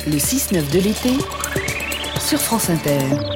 Le 6-9 de l'été sur France Inter.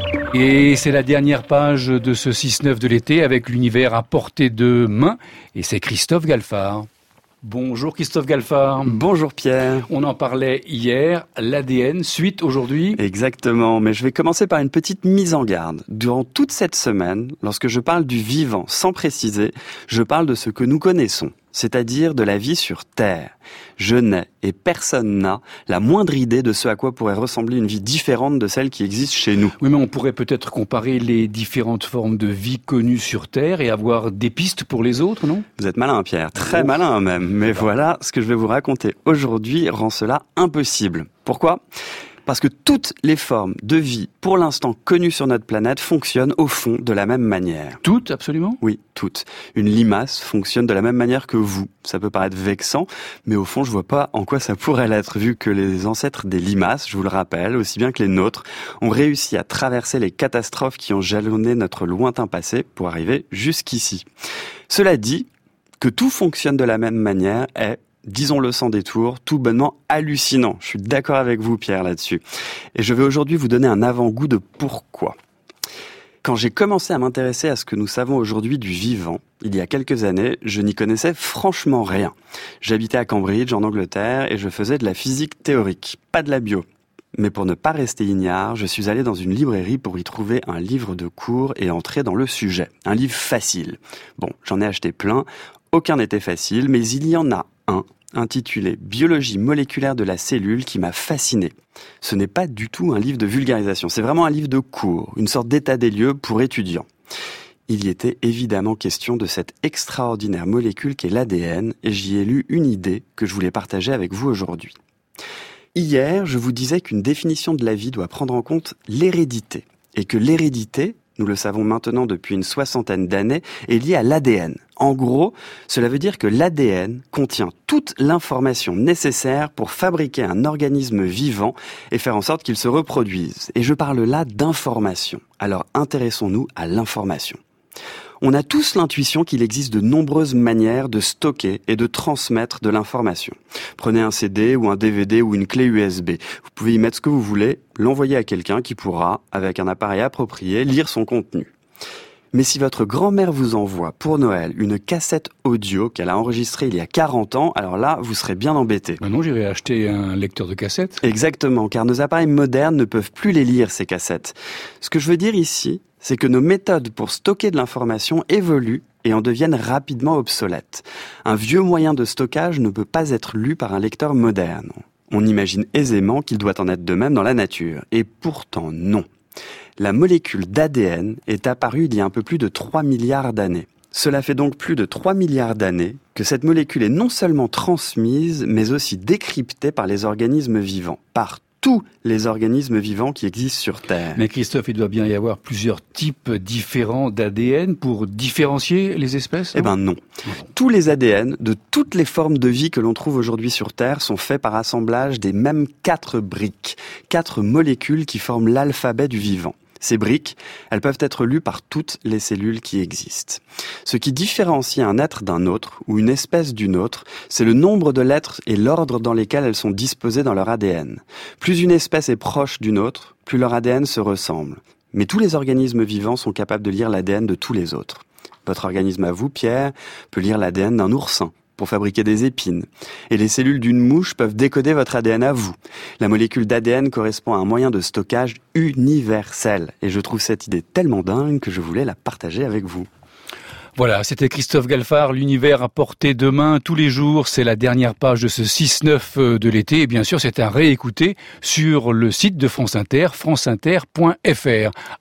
Et c'est la dernière page de ce 6-9 de l'été avec l'univers à portée de main. Et c'est Christophe Galfard. Bonjour Christophe Galfard. Bonjour Pierre. On en parlait hier, l'ADN, suite aujourd'hui. Exactement, mais je vais commencer par une petite mise en garde. Durant toute cette semaine, lorsque je parle du vivant sans préciser, je parle de ce que nous connaissons, c'est-à-dire de la vie sur Terre. Je n'ai, et personne n'a, la moindre idée de ce à quoi pourrait ressembler une vie différente de celle qui existe chez nous. Oui, mais on pourrait peut-être comparer les différentes formes de vie connues sur Terre et avoir des pistes pour les autres, non ? Vous êtes malin, Pierre, très malin même. Mais voilà, ce que je vais vous raconter aujourd'hui rend cela impossible. Pourquoi ? Parce que toutes les formes de vie, pour l'instant connues sur notre planète, fonctionnent au fond de la même manière. Toutes, absolument ? Oui, toutes. Une limace fonctionne de la même manière que vous. Ça peut paraître vexant, mais au fond, je vois pas en quoi ça pourrait l'être, vu que les ancêtres des limaces, je vous le rappelle, aussi bien que les nôtres, ont réussi à traverser les catastrophes qui ont jalonné notre lointain passé pour arriver jusqu'ici. Cela dit, que tout fonctionne de la même manière est, disons-le sans détour, tout bonnement hallucinant. Je suis d'accord avec vous, Pierre, là-dessus. Et je vais aujourd'hui vous donner un avant-goût de pourquoi. Quand j'ai commencé à m'intéresser à ce que nous savons aujourd'hui du vivant, il y a quelques années, je n'y connaissais franchement rien. J'habitais à Cambridge, en Angleterre, et je faisais de la physique théorique, pas de la bio. Mais pour ne pas rester ignare, je suis allé dans une librairie pour y trouver un livre de cours et entrer dans le sujet. Un livre facile. Bon, j'en ai acheté plein, aucun n'était facile, mais il y en a un, intitulé « Biologie moléculaire de la cellule » qui m'a fasciné. Ce n'est pas du tout un livre de vulgarisation, c'est vraiment un livre de cours, une sorte d'état des lieux pour étudiants. Il y était évidemment question de cette extraordinaire molécule qu'est l'ADN, et j'y ai lu une idée que je voulais partager avec vous aujourd'hui. Hier, je vous disais qu'une définition de la vie doit prendre en compte l'hérédité, et que l'hérédité, nous le savons maintenant depuis une 60aine d'années, est liée à l'ADN. En gros, cela veut dire que l'ADN contient toute l'information nécessaire pour fabriquer un organisme vivant et faire en sorte qu'il se reproduise. Et je parle là d'information. Alors intéressons-nous à l'information. On a tous l'intuition qu'il existe de nombreuses manières de stocker et de transmettre de l'information. Prenez un CD ou un DVD ou une clé USB. Vous pouvez y mettre ce que vous voulez, l'envoyer à quelqu'un qui pourra, avec un appareil approprié, lire son contenu. Mais si votre grand-mère vous envoie pour Noël une cassette audio qu'elle a enregistrée il y a 40 ans, alors là, vous serez bien embêté. Non, j'irai acheter un lecteur de cassettes. Exactement, car nos appareils modernes ne peuvent plus les lire, ces cassettes. Ce que je veux dire ici, c'est que nos méthodes pour stocker de l'information évoluent et en deviennent rapidement obsolètes. Un vieux moyen de stockage ne peut pas être lu par un lecteur moderne. On imagine aisément qu'il doit en être de même dans la nature. Et pourtant, non. La molécule d'ADN est apparue il y a un peu plus de 3 milliards d'années. Cela fait donc plus de 3 milliards d'années que cette molécule est non seulement transmise, mais aussi décryptée par les organismes vivants, par tous les organismes vivants qui existent sur Terre. Mais Christophe, il doit bien y avoir plusieurs types différents d'ADN pour différencier les espèces, non ? Eh ben non. Tous les ADN de toutes les formes de vie que l'on trouve aujourd'hui sur Terre sont faits par assemblage des mêmes 4 briques, 4 molécules qui forment l'alphabet du vivant. Ces briques, elles peuvent être lues par toutes les cellules qui existent. Ce qui différencie un être d'un autre, ou une espèce d'une autre, c'est le nombre de lettres et l'ordre dans lesquels elles sont disposées dans leur ADN. Plus une espèce est proche d'une autre, plus leur ADN se ressemble. Mais tous les organismes vivants sont capables de lire l'ADN de tous les autres. Votre organisme à vous, Pierre, peut lire l'ADN d'un oursin pour fabriquer des épines. Et les cellules d'une mouche peuvent décoder votre ADN à vous. La molécule d'ADN correspond à un moyen de stockage universel. Et je trouve cette idée tellement dingue que je voulais la partager avec vous. Voilà, c'était Christophe Galfard, l'univers à portée de main tous les jours. C'est la dernière page de ce 6-9 de l'été. Et bien sûr, c'est à réécouter sur le site de France Inter, franceinter.fr.